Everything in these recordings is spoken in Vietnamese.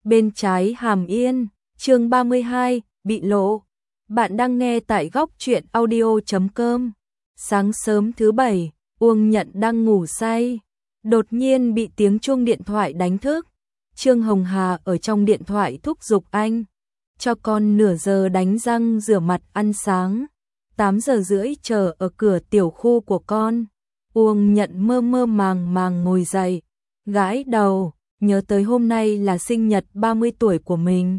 bên trái Hàm Yên, chương 32, bị lộ. Bạn đang nghe tại góc truyện audio.com. Sáng sớm thứ Bảy, Uông Nhận đang ngủ say, đột nhiên bị tiếng chuông điện thoại đánh thức. Trương Hồng Hà ở trong điện thoại thúc giục anh, cho con nửa giờ đánh răng rửa mặt ăn sáng, 8 giờ rưỡi chờ ở cửa tiểu khu của con. Uông Nhận mơ mơ màng màng ngồi dậy, gãi đầu, nhớ tới hôm nay là sinh nhật 30 tuổi của mình.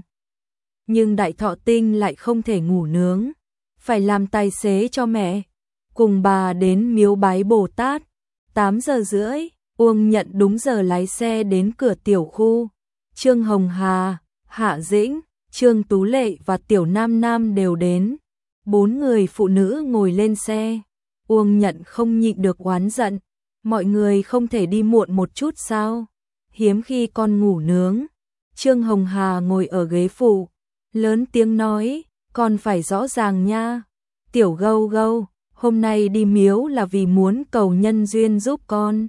Nhưng Đại Thọ Tinh lại không thể ngủ nướng, phải làm tài xế cho mẹ, cùng bà đến miếu bái Bồ Tát. 8 giờ rưỡi, Uông Nhận đúng giờ lái xe đến cửa tiểu khu. Trương Hồng Hà, Hạ Dĩnh, Trương Tú Lệ và Tiểu Nam Nam đều đến. 4 người phụ nữ ngồi lên xe. Uông Nhận không nhịn được oán giận, mọi người không thể đi muộn một chút sao? Hiếm khi con ngủ nướng. Trương Hồng Hà ngồi ở ghế phụ, lớn tiếng nói, con phải rõ ràng nha. Tiểu Gâu Gâu, hôm nay đi miếu là vì muốn cầu nhân duyên giúp con.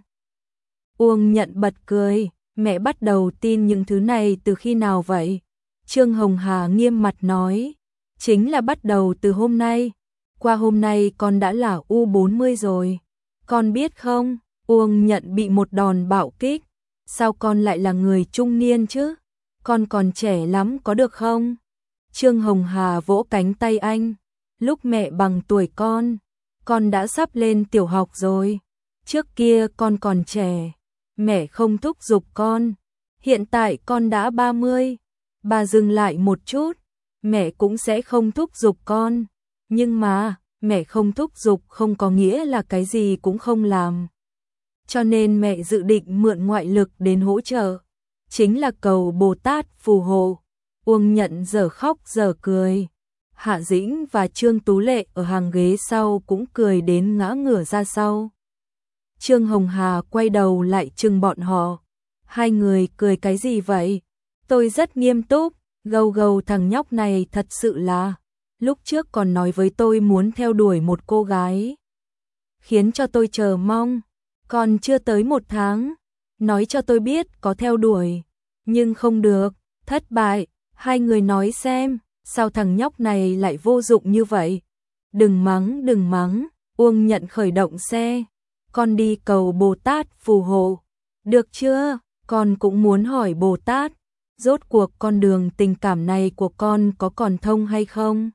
Uông Nhận bật cười, mẹ bắt đầu tin những thứ này từ khi nào vậy? Trương Hồng Hà nghiêm mặt nói, chính là bắt đầu từ hôm nay. Qua hôm nay con đã là U40 rồi. Con biết không, Uông Nhận bị một đòn bạo kích. Sao con lại là người trung niên chứ? Con còn trẻ lắm có được không? Trương Hồng Hà vỗ cánh tay anh. Lúc mẹ bằng tuổi con đã sắp lên tiểu học rồi. Trước kia con còn trẻ, mẹ không thúc giục con. Hiện tại con đã 30. Bà dừng lại một chút, mẹ cũng sẽ không thúc giục con. Nhưng mà, mẹ không thúc giục không có nghĩa là cái gì cũng không làm. Cho nên mẹ dự định mượn ngoại lực đến hỗ trợ. Chính là cầu Bồ Tát phù hộ. Uông Nhận giờ khóc giờ cười. Hạ Dĩnh và Trương Tú Lệ ở hàng ghế sau cũng cười đến ngã ngửa ra sau. Trương Hồng Hà quay đầu lại trừng bọn họ. Hai người cười cái gì vậy? Tôi rất nghiêm túc. Gâu Gâu thằng nhóc này thật sự là, lúc trước còn nói với tôi muốn theo đuổi một cô gái, khiến cho tôi chờ mong. Còn chưa tới 1 tháng, nói cho tôi biết có theo đuổi, nhưng không được, thất bại. Hai người nói xem, sao thằng nhóc này lại vô dụng như vậy? Đừng mắng, Uông Nhận khởi động xe. Con đi cầu Bồ Tát phù hộ, được chưa? Con cũng muốn hỏi Bồ Tát, rốt cuộc con đường tình cảm này của con có còn thông hay không?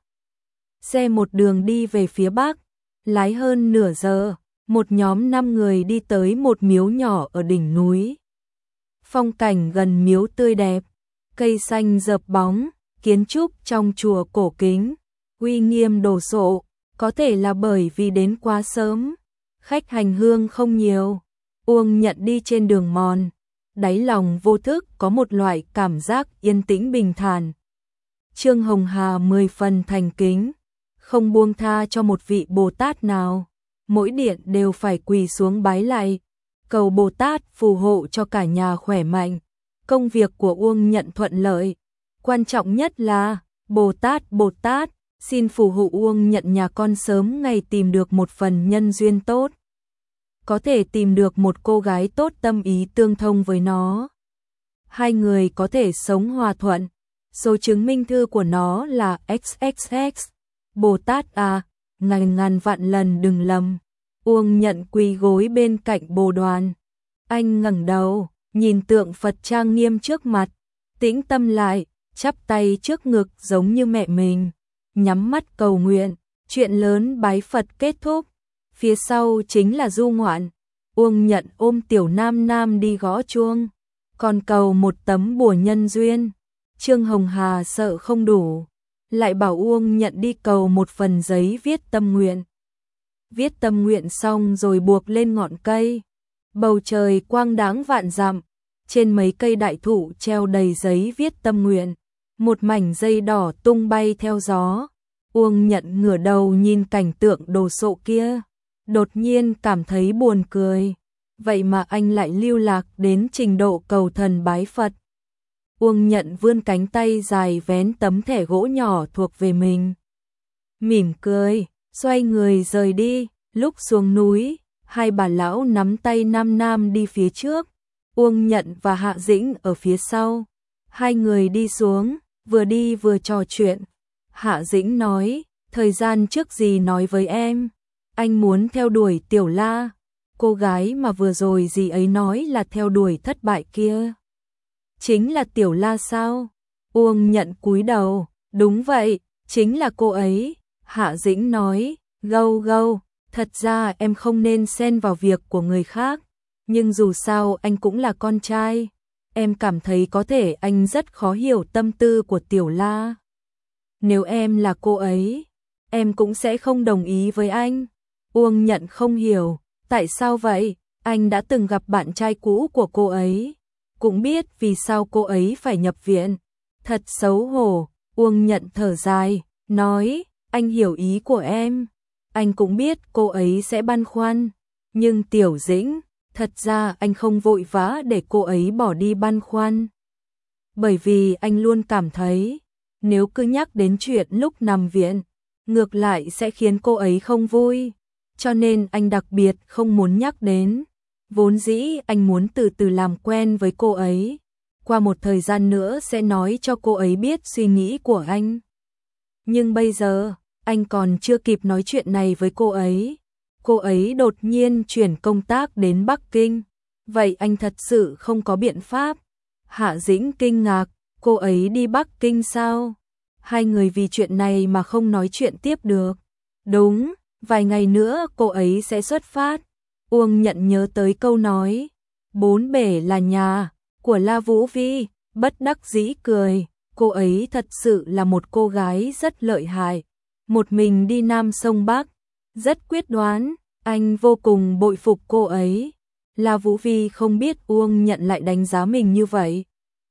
Xe một đường đi về phía Bắc, lái hơn nửa giờ, một nhóm 5 người đi tới một miếu nhỏ ở đỉnh núi. Phong cảnh gần miếu tươi đẹp, cây xanh rợp bóng, kiến trúc trong chùa cổ kính, uy nghiêm đồ sộ, có thể là bởi vì đến quá sớm, khách hành hương không nhiều. Uông Nhận đi trên đường mòn, đáy lòng vô thức có một loại cảm giác yên tĩnh bình thản. Trương Hồng Hà 10 phần thành kính, không buông tha cho một vị Bồ Tát nào. Mỗi điện đều phải quỳ xuống bái lạy, cầu Bồ Tát phù hộ cho cả nhà khỏe mạnh, công việc của Uông Nhận thuận lợi. Quan trọng nhất là, Bồ Tát, xin phù hộ Uông Nhận nhà con sớm ngày tìm được một phần nhân duyên tốt. Có thể tìm được một cô gái tốt tâm ý tương thông với nó. Hai người có thể sống hòa thuận. Số chứng minh thư của nó là XXX. Bồ Tát à, ngàn vạn lần đừng lầm. Uông Nhận quỳ gối bên cạnh Bồ Đoàn. Anh ngẩng đầu, nhìn tượng Phật trang nghiêm trước mặt, tĩnh tâm lại, chắp tay trước ngực giống như mẹ mình, nhắm mắt cầu nguyện. Chuyện lớn bái Phật kết thúc, phía sau chính là du ngoạn. Uông Nhận ôm Tiểu Nam Nam đi gõ chuông, còn cầu một tấm bùa nhân duyên. Trương Hồng Hà sợ không đủ, lại bảo Uông Nhận đi cầu một phần giấy viết tâm nguyện. Viết tâm nguyện xong rồi buộc lên ngọn cây. Bầu trời quang đãng vạn dặm, trên mấy cây đại thụ treo đầy giấy viết tâm nguyện, một mảnh dây đỏ tung bay theo gió. Uông Nhận ngửa đầu nhìn cảnh tượng đồ sộ kia, đột nhiên cảm thấy buồn cười. Vậy mà anh lại lưu lạc đến trình độ cầu thần bái Phật. Uông Nhận vươn cánh tay dài vén tấm thẻ gỗ nhỏ thuộc về mình, mỉm cười, xoay người rời đi. Lúc xuống núi, hai bà lão nắm tay Nam Nam đi phía trước, Uông Nhận và Hạ Dĩnh ở phía sau. Hai người đi xuống, vừa đi vừa trò chuyện. Hạ Dĩnh nói, thời gian trước gì nói với em, anh muốn theo đuổi Tiểu La, cô gái mà vừa rồi dì ấy nói là theo đuổi thất bại kia. Chính là Tiểu La sao? Uông Nhận cúi đầu, đúng vậy, chính là cô ấy. Hạ Dĩnh nói, gâu gâu, thật ra em không nên xen vào việc của người khác, nhưng dù sao anh cũng là con trai. Em cảm thấy có thể anh rất khó hiểu tâm tư của Tiểu La. Nếu em là cô ấy, em cũng sẽ không đồng ý với anh. Uông Nhận không hiểu, tại sao vậy? Anh đã từng gặp bạn trai cũ của cô ấy, cũng biết vì sao cô ấy phải nhập viện. Thật xấu hổ. Uông Nhận thở dài, nói, anh hiểu ý của em. Anh cũng biết cô ấy sẽ băn khoăn, nhưng Tiểu Dĩnh, thật ra anh không vội vã để cô ấy bỏ đi băn khoăn. Bởi vì anh luôn cảm thấy, nếu cứ nhắc đến chuyện lúc nằm viện, ngược lại sẽ khiến cô ấy không vui. Cho nên anh đặc biệt không muốn nhắc đến. Vốn dĩ anh muốn từ từ làm quen với cô ấy. Qua một thời gian nữa sẽ nói cho cô ấy biết suy nghĩ của anh. Nhưng bây giờ, anh còn chưa kịp nói chuyện này với cô ấy. Cô ấy đột nhiên chuyển công tác đến Bắc Kinh. Vậy anh thật sự không có biện pháp. Hạ Dĩnh kinh ngạc, cô ấy đi Bắc Kinh sao? Hai người vì chuyện này mà không nói chuyện tiếp được. Đúng, vài ngày nữa cô ấy sẽ xuất phát. Uông Nhận nhớ tới câu nói, bốn bể là nhà, của La Vũ Vi, bất đắc dĩ cười. Cô ấy thật sự là một cô gái rất lợi hại. Một mình đi Nam sông Bắc, rất quyết đoán, anh vô cùng bội phục cô ấy. La Vũ Vi không biết Uông Nhận lại đánh giá mình như vậy.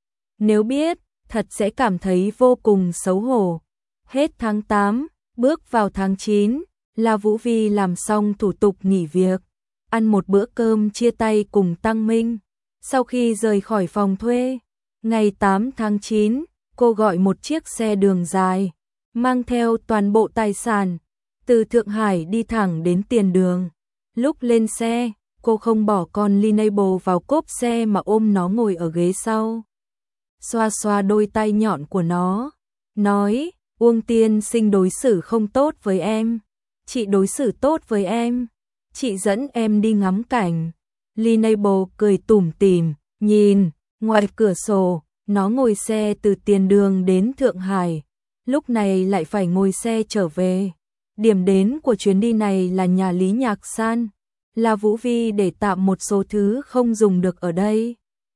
Nếu biết, thật sẽ cảm thấy vô cùng xấu hổ. Hết tháng 8, bước vào tháng 9, La Vũ Vi làm xong thủ tục nghỉ việc, ăn một bữa cơm chia tay cùng Tăng Minh. Sau khi rời khỏi phòng thuê, ngày 8 tháng 9, cô gọi một chiếc xe đường dài, mang theo toàn bộ tài sản, từ Thượng Hải đi thẳng đến Tiền Đường. Lúc lên xe, cô không bỏ con Linable vào cốp xe mà ôm nó ngồi ở ghế sau. Xoa xoa đôi tay nhọn của nó, nói, Uông tiên sinh đối xử không tốt với em. Chị đối xử tốt với em. Chị dẫn em đi ngắm cảnh. Linable cười tủm tỉm, nhìn, ngoài cửa sổ, nó ngồi xe từ Tiền Đường đến Thượng Hải. Lúc này lại phải ngồi xe trở về. Điểm đến của chuyến đi này là nhà Lý Nhạc San. La Vũ Vi để tạm một số thứ không dùng được ở đây.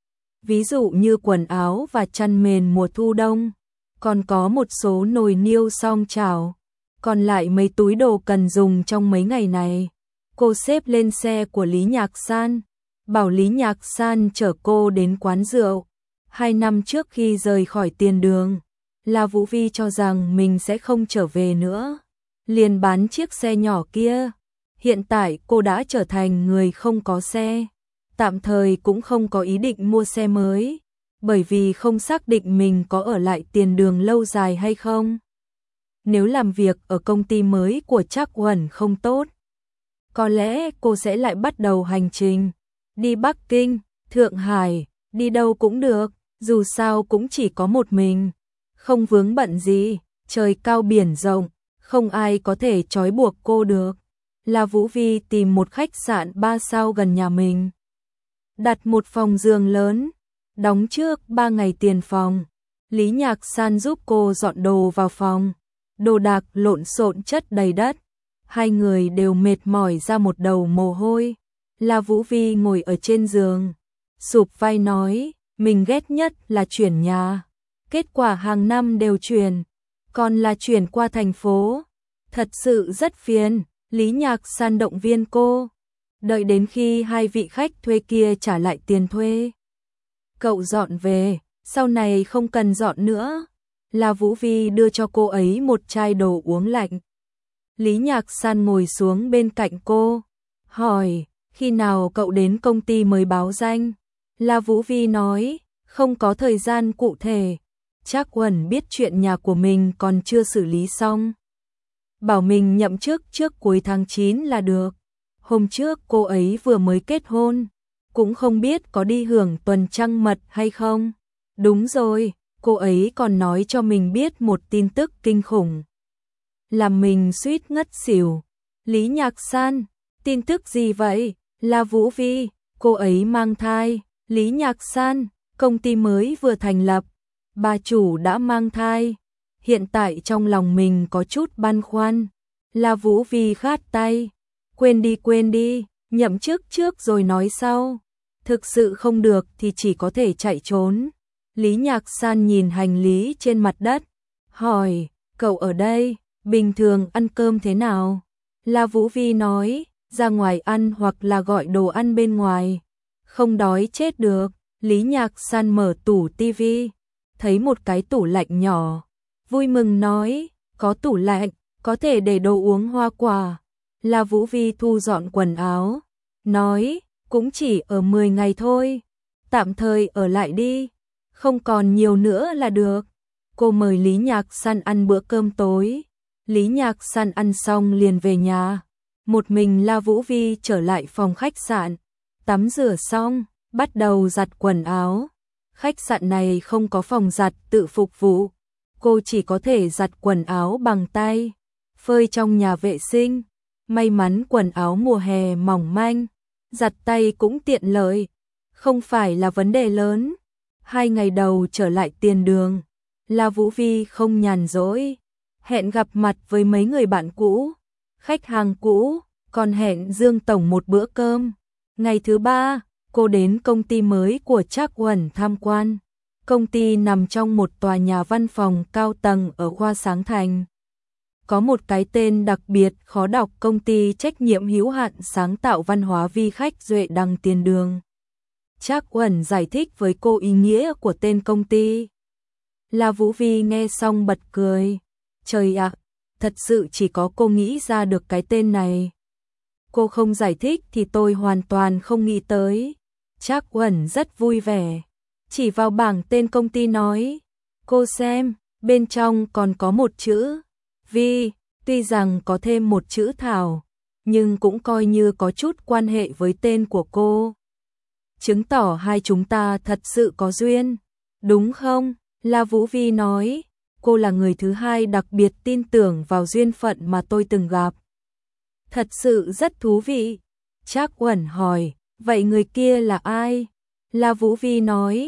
Ví dụ như quần áo và chăn mền mùa thu đông. Còn có một số nồi niêu song chảo. Còn lại mấy túi đồ cần dùng trong mấy ngày này. Cô xếp lên xe của Lý Nhạc San, bảo Lý Nhạc San chở cô đến quán rượu. 2 năm trước khi rời khỏi Tiền Đường, La Vũ Vi cho rằng mình sẽ không trở về nữa, liền bán chiếc xe nhỏ kia. Hiện tại cô đã trở thành người không có xe, tạm thời cũng không có ý định mua xe mới, bởi vì không xác định mình có ở lại Tiền Đường lâu dài hay không. Nếu làm việc ở công ty mới của Trác Uẩn không tốt, có lẽ cô sẽ lại bắt đầu hành trình, đi Bắc Kinh, Thượng Hải, đi đâu cũng được, dù sao cũng chỉ có một mình, không vướng bận gì, trời cao biển rộng, không ai có thể trói buộc cô được. La Vũ Vi tìm một khách sạn 3 sao gần nhà mình, đặt một phòng giường lớn, đóng trước 3 ngày tiền phòng. Lý Nhạc San giúp cô dọn đồ vào phòng, đồ đạc lộn xộn chất đầy đất. Hai người đều mệt mỏi ra một đầu mồ hôi. La Vũ Vi ngồi ở trên giường, sụp vai nói, mình ghét nhất là chuyển nhà. Kết quả hàng năm đều chuyển, còn là chuyển qua thành phố. Thật sự rất phiền. Lý Nhạc San động viên cô, đợi đến khi hai vị khách thuê kia trả lại tiền thuê, cậu dọn về, sau này không cần dọn nữa. La Vũ Vi đưa cho cô ấy một chai đồ uống lạnh. Lý Nhạc San ngồi xuống bên cạnh cô, hỏi, khi nào cậu đến công ty mới báo danh? La Vũ Vi nói, không có thời gian cụ thể, Trác Uẩn biết chuyện nhà của mình còn chưa xử lý xong, bảo mình nhậm chức trước cuối tháng 9 là được. Hôm trước cô ấy vừa mới kết hôn, cũng không biết có đi hưởng tuần trăng mật hay không. Đúng rồi, cô ấy còn nói cho mình biết một tin tức kinh khủng. Làm mình suýt ngất xỉu. Lý Nhạc San, tin tức gì vậy? Là Vũ Vi, cô ấy mang thai. Lý Nhạc San, công ty mới vừa thành lập, bà chủ đã mang thai. Hiện tại trong lòng mình có chút băn khoăn. Là Vũ Vi khát tay. Quên đi, nhậm chức trước rồi nói sau. Thực sự không được thì chỉ có thể chạy trốn. Lý Nhạc San nhìn hành lý trên mặt đất, hỏi, cậu ở đây, bình thường ăn cơm thế nào? La Vũ Vi nói, ra ngoài ăn hoặc là gọi đồ ăn bên ngoài. Không đói chết được. Lý Nhạc San mở tủ tivi, thấy một cái tủ lạnh nhỏ. Vui mừng nói, có tủ lạnh, có thể để đồ uống hoa quả. La Vũ Vi thu dọn quần áo, nói, cũng chỉ ở 10 ngày thôi. Tạm thời ở lại đi, không còn nhiều nữa là được. Cô mời Lý Nhạc San ăn bữa cơm tối. Lý Nhạc San ăn xong liền về nhà. Một mình La Vũ Vi trở lại phòng khách sạn, tắm rửa xong, bắt đầu giặt quần áo. Khách sạn này không có phòng giặt tự phục vụ, cô chỉ có thể giặt quần áo bằng tay, phơi trong nhà vệ sinh. May mắn quần áo mùa hè mỏng manh, giặt tay cũng tiện lợi, không phải là vấn đề lớn. 2 ngày đầu trở lại tiền đường, La Vũ Vi không nhàn rỗi, hẹn gặp mặt với mấy người bạn cũ, khách hàng cũ, còn hẹn Dương Tổng một bữa cơm. Ngày thứ 3, cô đến công ty mới của Trác Uẩn tham quan. Công ty nằm trong một tòa nhà văn phòng cao tầng ở Khoa Sáng Thành. Có một cái tên đặc biệt khó đọc, công ty trách nhiệm hữu hạn sáng tạo văn hóa Vi Khách Duệ Đằng tiền đường. Trác Uẩn giải thích với cô ý nghĩa của tên công ty. La Vũ Vi nghe xong bật cười. Trời ạ, thật sự chỉ có cô nghĩ ra được cái tên này. Cô không giải thích thì tôi hoàn toàn không nghĩ tới. Trác Uẩn rất vui vẻ, chỉ vào bảng tên công ty nói, cô xem, bên trong còn có một chữ Vi, tuy rằng có thêm một chữ Thảo, nhưng cũng coi như có chút quan hệ với tên của cô. Chứng tỏ hai chúng ta thật sự có duyên, đúng không? La Vũ Vi nói, cô là người thứ hai đặc biệt tin tưởng vào duyên phận mà tôi từng gặp. Thật sự rất thú vị. Trác Uẩn hỏi, vậy người kia là ai? La Vũ Vi nói,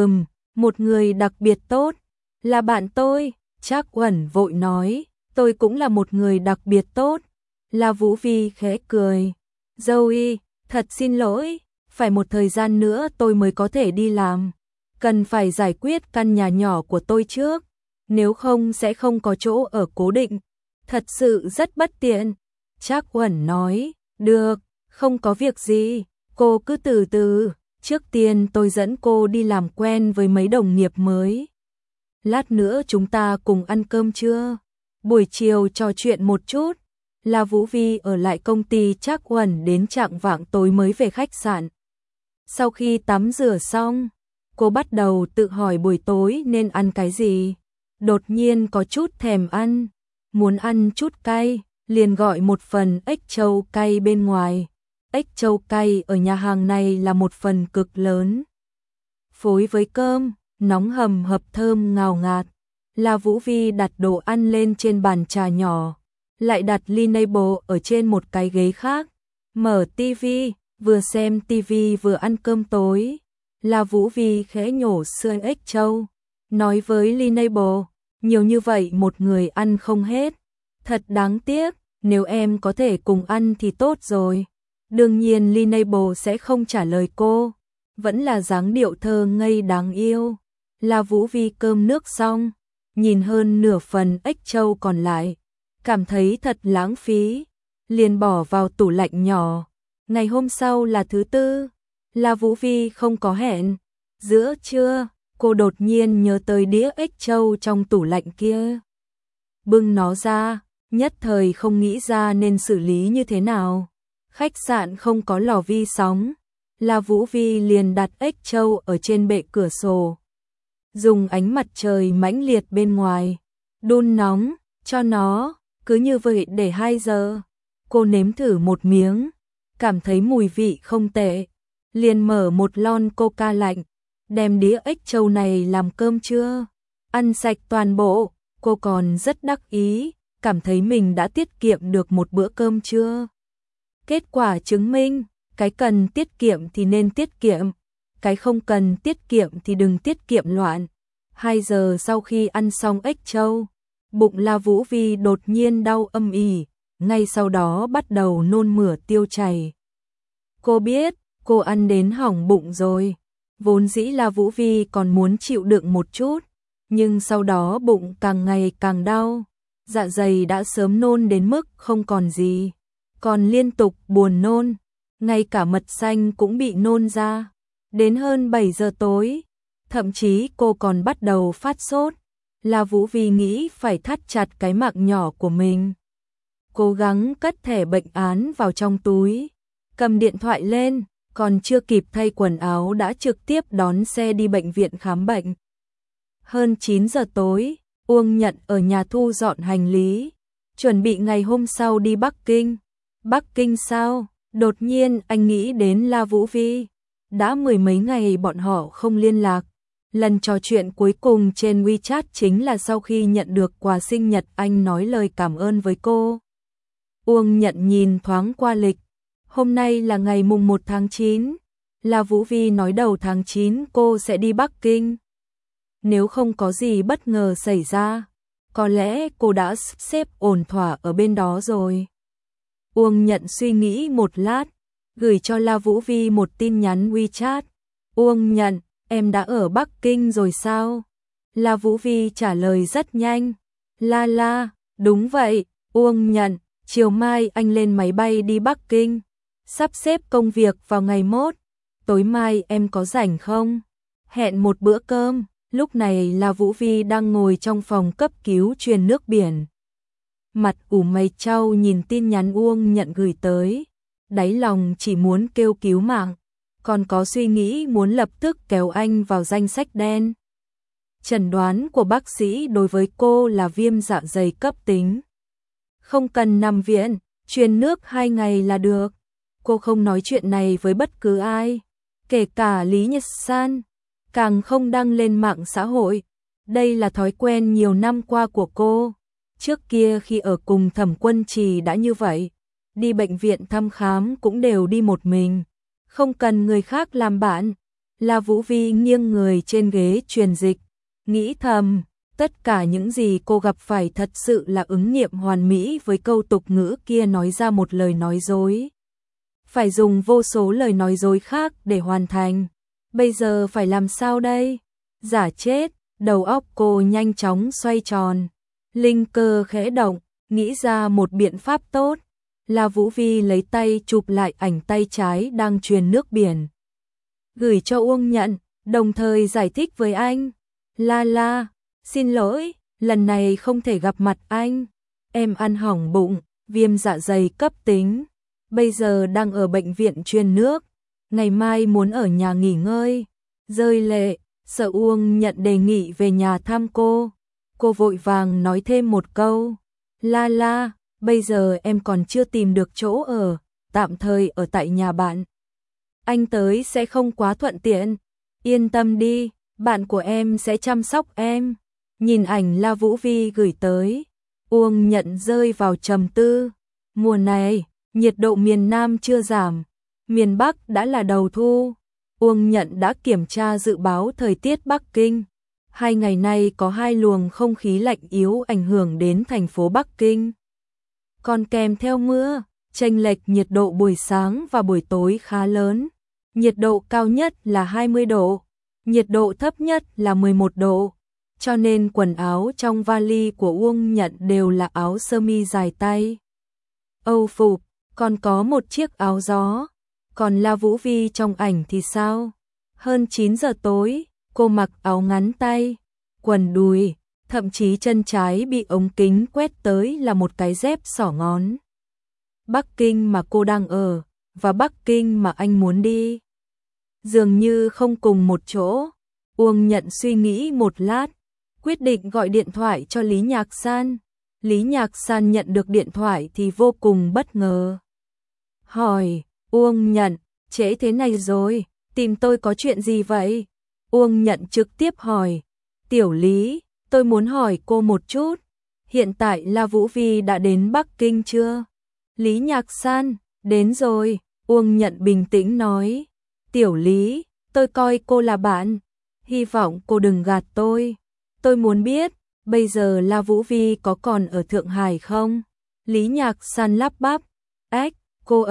một người đặc biệt tốt, là bạn tôi. Trác Uẩn vội nói, tôi cũng là một người đặc biệt tốt. La Vũ Vi khẽ cười, Zoe, thật xin lỗi, phải một thời gian nữa tôi mới có thể đi làm. Cần phải giải quyết căn nhà nhỏ của tôi trước, nếu không sẽ không có chỗ ở cố định. Thật sự rất bất tiện. Trác Uẩn nói, được, không có việc gì, cô cứ từ từ, trước tiên tôi dẫn cô đi làm quen với mấy đồng nghiệp mới. Lát nữa chúng ta cùng ăn cơm trưa, buổi chiều trò chuyện một chút. La Vũ Vi ở lại công ty Trác Uẩn đến chạng vạng tối mới về khách sạn. Sau khi tắm rửa xong, cô bắt đầu tự hỏi buổi tối nên ăn cái gì. Đột nhiên có chút thèm ăn, muốn ăn chút cay, liền gọi một phần ếch trâu cay bên ngoài. Ếch trâu cay ở nhà hàng này là một phần cực lớn, phối với cơm, nóng hầm hập thơm ngào ngạt. La Vũ Vi đặt đồ ăn lên trên bàn trà nhỏ, lại đặt ly Nable ở trên một cái ghế khác, mở tivi, vừa xem tivi vừa ăn cơm tối. La Vũ Vi khẽ nhổ xương ếch trâu, nói với ly Nable, nhiều như vậy một người ăn không hết, thật đáng tiếc, nếu em có thể cùng ăn thì tốt rồi. Đương nhiên ly Nable sẽ không trả lời cô, vẫn là dáng điệu thơ ngây đáng yêu. La Vũ Vi cơm nước xong, nhìn hơn nửa phần ếch trâu còn lại, cảm thấy thật lãng phí, liền bỏ vào tủ lạnh nhỏ. Ngày hôm sau là thứ Tư, La Vũ Vi không có hẹn. Giữa trưa, cô đột nhiên nhớ tới đĩa ếch trâu trong tủ lạnh kia. Bưng nó ra, nhất thời không nghĩ ra nên xử lý như thế nào. Khách sạn không có lò vi sóng, La Vũ Vi liền đặt ếch trâu ở trên bệ cửa sổ, dùng ánh mặt trời mãnh liệt bên ngoài, đun nóng, cho nó, cứ như vậy để 2 giờ. Cô nếm thử một miếng, cảm thấy mùi vị không tệ, liền mở một lon coca lạnh, đem đĩa ếch trâu này làm cơm chưa? Ăn sạch toàn bộ, cô còn rất đắc ý, cảm thấy mình đã tiết kiệm được một bữa cơm chưa? Kết quả chứng minh, cái cần tiết kiệm thì nên tiết kiệm, cái không cần tiết kiệm thì đừng tiết kiệm loạn. 2 giờ sau khi ăn xong ếch trâu, bụng La Vũ Vi đột nhiên đau âm ỉ, ngay sau đó bắt đầu nôn mửa tiêu chảy. Cô biết, cô ăn đến hỏng bụng rồi. Vốn dĩ La Vũ Vi còn muốn chịu đựng một chút, nhưng sau đó bụng càng ngày càng đau, dạ dày đã sớm nôn đến mức không còn gì, còn liên tục buồn nôn, ngay cả mật xanh cũng bị nôn ra. Đến hơn 7 giờ tối, thậm chí cô còn bắt đầu phát sốt. La Vũ Vi nghĩ phải thắt chặt cái mạng nhỏ của mình. Cố gắng cất thẻ bệnh án vào trong túi, cầm điện thoại lên, còn chưa kịp thay quần áo đã trực tiếp đón xe đi bệnh viện khám bệnh. Hơn 9 giờ tối, Uông Nhận ở nhà thu dọn hành lý, chuẩn bị ngày hôm sau đi Bắc Kinh. Bắc Kinh sao? Đột nhiên anh nghĩ đến La Vũ Vi. Đã 10 mấy ngày bọn họ không liên lạc. Lần trò chuyện cuối cùng trên WeChat chính là sau khi nhận được quà sinh nhật anh nói lời cảm ơn với cô. Uông Nhận nhìn thoáng qua lịch. Hôm nay là ngày mùng 1 tháng 9. La Vũ Vi nói đầu tháng 9 cô sẽ đi Bắc Kinh. Nếu không có gì bất ngờ xảy ra, có lẽ cô đã xếp ổn thỏa ở bên đó rồi. Uông Nhận suy nghĩ một lát, gửi cho La Vũ Vi một tin nhắn WeChat. Uông Nhận, em đã ở Bắc Kinh rồi sao? La Vũ Vi trả lời rất nhanh. La, đúng vậy, Uông Nhận, chiều mai anh lên máy bay đi Bắc Kinh. Sắp xếp công việc vào ngày mốt. Tối mai em có rảnh không? Hẹn một bữa cơm. Lúc này La Vũ Vi đang ngồi trong phòng cấp cứu truyền nước biển. Mặt ủ mày chau nhìn tin nhắn Uông Nhận gửi tới. Đáy lòng chỉ muốn kêu cứu mạng, còn có suy nghĩ muốn lập tức kéo anh vào danh sách đen. Chẩn đoán của bác sĩ đối với cô là viêm dạ dày cấp tính. Không cần nằm viện, truyền nước 2 ngày là được. Cô không nói chuyện này với bất cứ ai, kể cả Lý Nhật San, càng không đăng lên mạng xã hội. Đây là thói quen nhiều năm qua của cô. Trước kia khi ở cùng Thẩm Quân Trì đã như vậy, đi bệnh viện thăm khám cũng đều đi một mình, không cần người khác làm bạn. La Vũ Vi nghiêng người trên ghế truyền dịch, nghĩ thầm, tất cả những gì cô gặp phải thật sự là ứng nghiệm hoàn mỹ với câu tục ngữ kia nói ra một lời nói dối. Phải dùng vô số lời nói dối khác để hoàn thành. Bây giờ phải làm sao đây? Giả chết, đầu óc cô nhanh chóng xoay tròn. Linh cơ khẽ động, nghĩ ra một biện pháp tốt. La Vũ Vi lấy tay chụp lại ảnh tay trái đang truyền nước biển, gửi cho Uông Nhận, đồng thời giải thích với anh. La, xin lỗi, lần này không thể gặp mặt anh. Em ăn hỏng bụng, viêm dạ dày cấp tính. Bây giờ đang ở bệnh viện truyền nước. Ngày mai muốn ở nhà nghỉ ngơi. Rơi lệ, sợ Uông Nhận đề nghị về nhà thăm cô. Cô vội vàng nói thêm một câu. La, bây giờ em còn chưa tìm được chỗ ở, tạm thời ở tại nhà bạn. Anh tới sẽ không quá thuận tiện. Yên tâm đi, bạn của em sẽ chăm sóc em. Nhìn ảnh La Vũ Vi gửi tới, Uông Nhận rơi vào trầm tư. Mùa này, nhiệt độ miền Nam chưa giảm, miền Bắc đã là đầu thu. Uông Nhận đã kiểm tra dự báo thời tiết Bắc Kinh. 2 ngày nay có 2 luồng không khí lạnh yếu ảnh hưởng đến thành phố Bắc Kinh. Còn kèm theo mưa, chênh lệch nhiệt độ buổi sáng và buổi tối khá lớn. Nhiệt độ cao nhất là 20 độ, nhiệt độ thấp nhất là 11 độ. Cho nên quần áo trong vali của Uông Nhận đều là áo sơ mi dài tay, âu phục, còn có một chiếc áo gió. Còn La Vũ Vi trong ảnh thì sao? Hơn 9 giờ tối, cô mặc áo ngắn tay, quần đùi, thậm chí chân trái bị ống kính quét tới là một cái dép xỏ ngón. Bắc Kinh mà cô đang ở, và Bắc Kinh mà anh muốn đi, dường như không cùng một chỗ. Uông Nhận suy nghĩ một lát, quyết định gọi điện thoại cho Lý Nhạc San. Lý Nhạc San nhận được điện thoại thì vô cùng bất ngờ. Hỏi, Uông Nhận, trễ thế này rồi, tìm tôi có chuyện gì vậy? Uông Nhận trực tiếp hỏi, Tiểu Lý, tôi muốn hỏi cô một chút, hiện tại La Vũ Vi đã đến Bắc Kinh chưa? Lý Nhạc San, đến rồi, Uông Nhận bình tĩnh nói, Tiểu Lý, tôi coi cô là bạn, hy vọng cô đừng gạt tôi muốn biết, bây giờ La Vũ Vi có còn ở Thượng Hải không? Lý Nhạc San lắp bắp, ếch, cô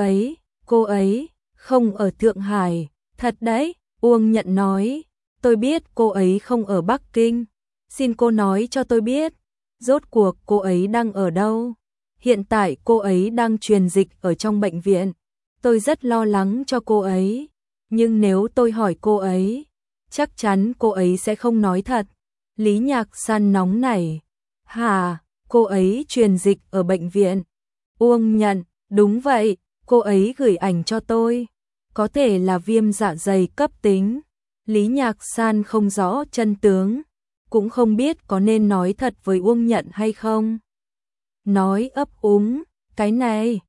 ấy, không ở Thượng Hải, thật đấy, Uông Nhận nói, tôi biết cô ấy không ở Bắc Kinh, xin cô nói cho tôi biết, rốt cuộc cô ấy đang ở đâu? Hiện tại cô ấy đang truyền dịch ở trong bệnh viện, tôi rất lo lắng cho cô ấy, nhưng nếu tôi hỏi cô ấy, chắc chắn cô ấy sẽ không nói thật. Lý Nhạc San nóng nảy, hả, cô ấy truyền dịch ở bệnh viện? Uông Nhận, đúng vậy, cô ấy gửi ảnh cho tôi, có thể là viêm dạ dày cấp tính. Lý Nhạc San không rõ chân tướng, cũng không biết có nên nói thật với Uông Nhận hay không. Nói ấp úng, cái này,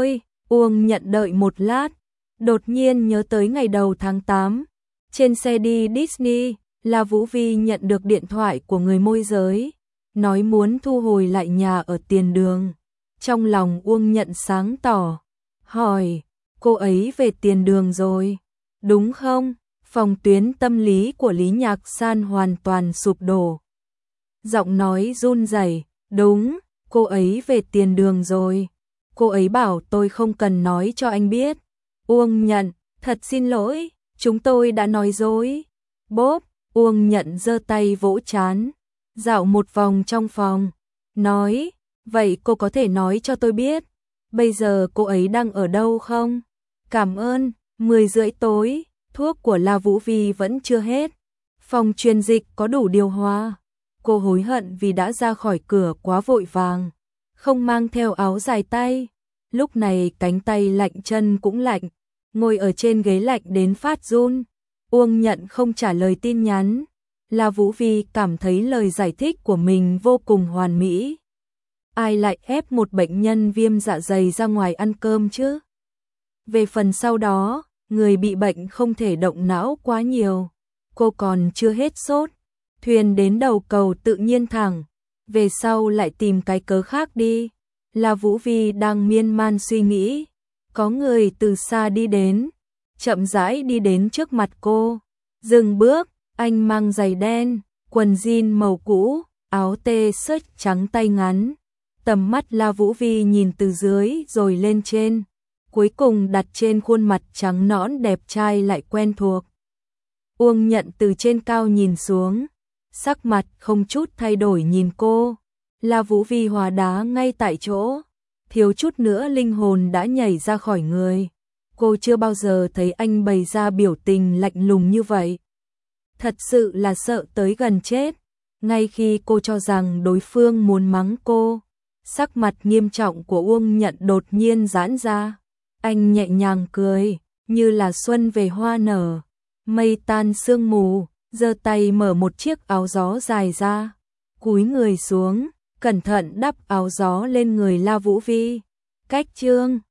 Uông Nhận đợi một lát, đột nhiên nhớ tới ngày đầu tháng 8, trên xe đi Disney, La Vũ Vi nhận được điện thoại của người môi giới, nói muốn thu hồi lại nhà ở Tiền Đường. Trong lòng Uông Nhận sáng tỏ, hỏi, cô ấy về Tiền Đường rồi, đúng không? Phòng tuyến tâm lý của Lý Nhạc San hoàn toàn sụp đổ. Giọng nói run rẩy, đúng, cô ấy về Tiền Đường rồi. Cô ấy bảo tôi không cần nói cho anh biết. Uông Nhận, thật xin lỗi, chúng tôi đã nói dối. Bốp, Uông Nhận giơ tay vỗ trán, dạo một vòng trong phòng, nói, vậy cô có thể nói cho tôi biết, bây giờ cô ấy đang ở đâu không? Cảm ơn, 10:30 tối, thuốc của La Vũ Vi vẫn chưa hết. Phòng truyền dịch có đủ điều hòa. Cô hối hận vì đã ra khỏi cửa quá vội vàng, không mang theo áo dài tay. Lúc này cánh tay lạnh chân cũng lạnh, ngồi ở trên ghế lạnh đến phát run. Uông Nhận không trả lời tin nhắn. La Vũ Vi cảm thấy lời giải thích của mình vô cùng hoàn mỹ. Ai lại ép một bệnh nhân viêm dạ dày ra ngoài ăn cơm chứ? Về phần sau đó, người bị bệnh không thể động não quá nhiều. Cô còn chưa hết sốt. Thuyền đến đầu cầu tự nhiên thẳng. Về sau lại tìm cái cớ khác đi. La Vũ Vi đang miên man suy nghĩ. Có người từ xa đi đến. Chậm rãi đi đến trước mặt cô. Dừng bước, anh mang giày đen, quần jean màu cũ, áo t-shirt trắng tay ngắn. Tầm mắt La Vũ Vi nhìn từ dưới rồi lên trên. Cuối cùng đặt trên khuôn mặt trắng nõn đẹp trai lại quen thuộc. Uông Nhận từ trên cao nhìn xuống, sắc mặt không chút thay đổi nhìn cô. La Vũ Vi hóa đá ngay tại chỗ, thiếu chút nữa linh hồn đã nhảy ra khỏi người. Cô chưa bao giờ thấy anh bày ra biểu tình lạnh lùng như vậy. Thật sự là sợ tới gần chết. Ngay khi cô cho rằng đối phương muốn mắng cô, sắc mặt nghiêm trọng của Uông Nhận đột nhiên giãn ra. Anh nhẹ nhàng cười, như là xuân về hoa nở, mây tan sương mù, giơ tay mở một chiếc áo gió dài ra, cúi người xuống, cẩn thận đắp áo gió lên người La Vũ Vi. Cách chương